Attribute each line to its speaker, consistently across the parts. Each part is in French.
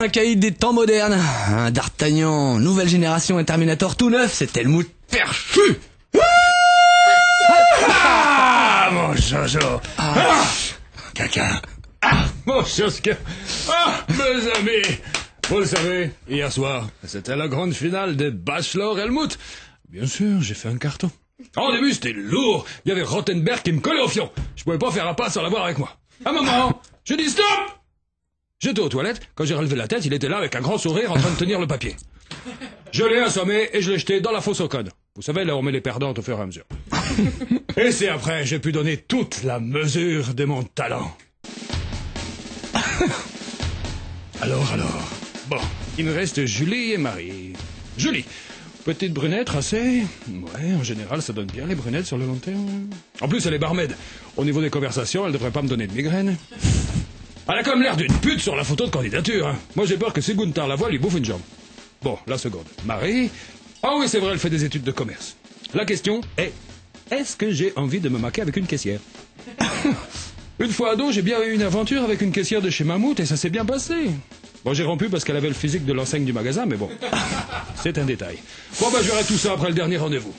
Speaker 1: Un caïd des temps modernes, un D'Artagnan, nouvelle génération, un Terminator tout neuf, c'est Helmut perchu.
Speaker 2: Ah, mon Jojo. Caca. Mon Josque. Mes amis. Vous le savez, hier soir, c'était la grande finale des Bachelor Helmut. Bien sûr, j'ai fait un carton. Au début, c'était lourd. Il y avait Rottenberg qui me collait au fion. Je pouvais pas faire un pas sans l'avoir avec moi. Un moment, j'ai dit stop. J'étais aux toilettes. Quand j'ai relevé la tête, il était là avec un grand sourire en train de tenir le papier. Je l'ai assommé et je l'ai jeté dans la fosse au code. Vous savez, là, on met les perdantes au fur et à mesure. Et c'est après, j'ai pu donner toute la mesure de mon talent. Alors. Bon, il me reste Julie et Marie. Julie, petite brunette, tracée. Ouais, en général, ça donne bien les brunettes sur le long terme. En plus, elle est barmaid. Au niveau des conversations, elle devrait pas me donner de migraine. Elle a comme l'air d'une pute sur la photo de candidature. Hein. Moi, j'ai peur que si Gunther la voit, lui bouffe une jambe. Bon, la seconde. Marie. Ah oui, c'est vrai, elle fait des études de commerce. La question est, est-ce que j'ai envie de me maquer avec une caissière? Une fois ado, j'ai bien eu une aventure avec une caissière de chez Mammouth et ça s'est bien passé. Bon, j'ai rompu parce qu'elle avait le physique de l'enseigne du magasin, mais bon, c'est un détail. Bon, je verrai tout ça après le dernier rendez-vous.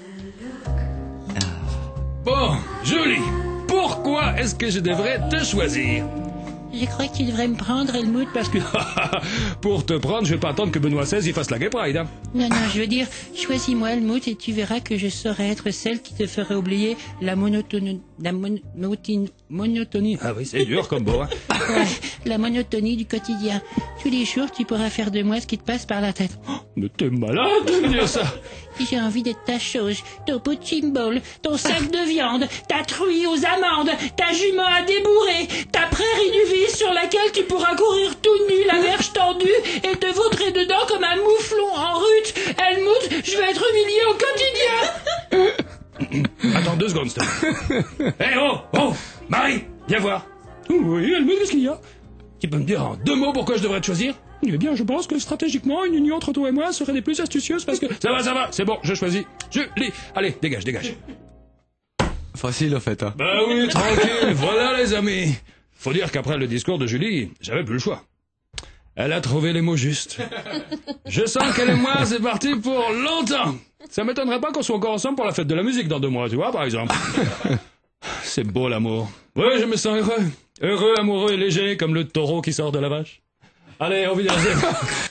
Speaker 2: Bon, Julie, pourquoi est-ce que je devrais te choisir?
Speaker 3: Je crois que tu devrais me prendre, Helmut, parce que...
Speaker 2: Pour te prendre, je vais pas attendre que Benoît XVI y fasse la Gay Pride, hein.
Speaker 3: Non, je veux dire, choisis-moi, Helmut, et tu verras que je saurai être celle qui te ferait oublier la monotonie... monotonie.
Speaker 2: Ah oui, c'est dur comme mot, hein.
Speaker 3: Ouais, la monotonie du quotidien. Tous les jours, tu pourras faire de moi ce qui te passe par la tête.
Speaker 2: Mais t'es malade de me dire ça.
Speaker 3: J'ai envie d'être ta chose, ton punching ball, ton sac de viande, ta truie aux amandes, ta jument à débourrer, ta prairie du vice sur laquelle tu pourras courir tout nu, la verge tendue, et te vautrer dedans comme un mouflon en rut. Helmut, je vais être humilié au quotidien.
Speaker 2: Attends 2 secondes, s'il te plaît. Hé, oh, Marie, viens voir.
Speaker 4: Oui, Helmut, qu'est-ce qu'il y a?
Speaker 2: Tu peux me dire en 2 mots pourquoi je devrais te choisir?
Speaker 4: Eh bien, je pense que stratégiquement, une union entre toi et moi serait des plus astucieuses parce que...
Speaker 2: Ça va, c'est bon, je choisis. Julie, allez, dégage.
Speaker 1: Facile, en fait, hein.
Speaker 2: Bah oui, tranquille, voilà les amis. Faut dire qu'après le discours de Julie, j'avais plus le choix. Elle a trouvé les mots justes. Je sens qu'elle et moi, c'est parti pour longtemps. Ça m'étonnerait pas qu'on soit encore ensemble pour la fête de la musique dans 2 mois, tu vois, par exemple. C'est beau l'amour. Oui, je me sens heureux. Heureux, amoureux et léger, comme le taureau qui sort de la vache. Allez, on vient.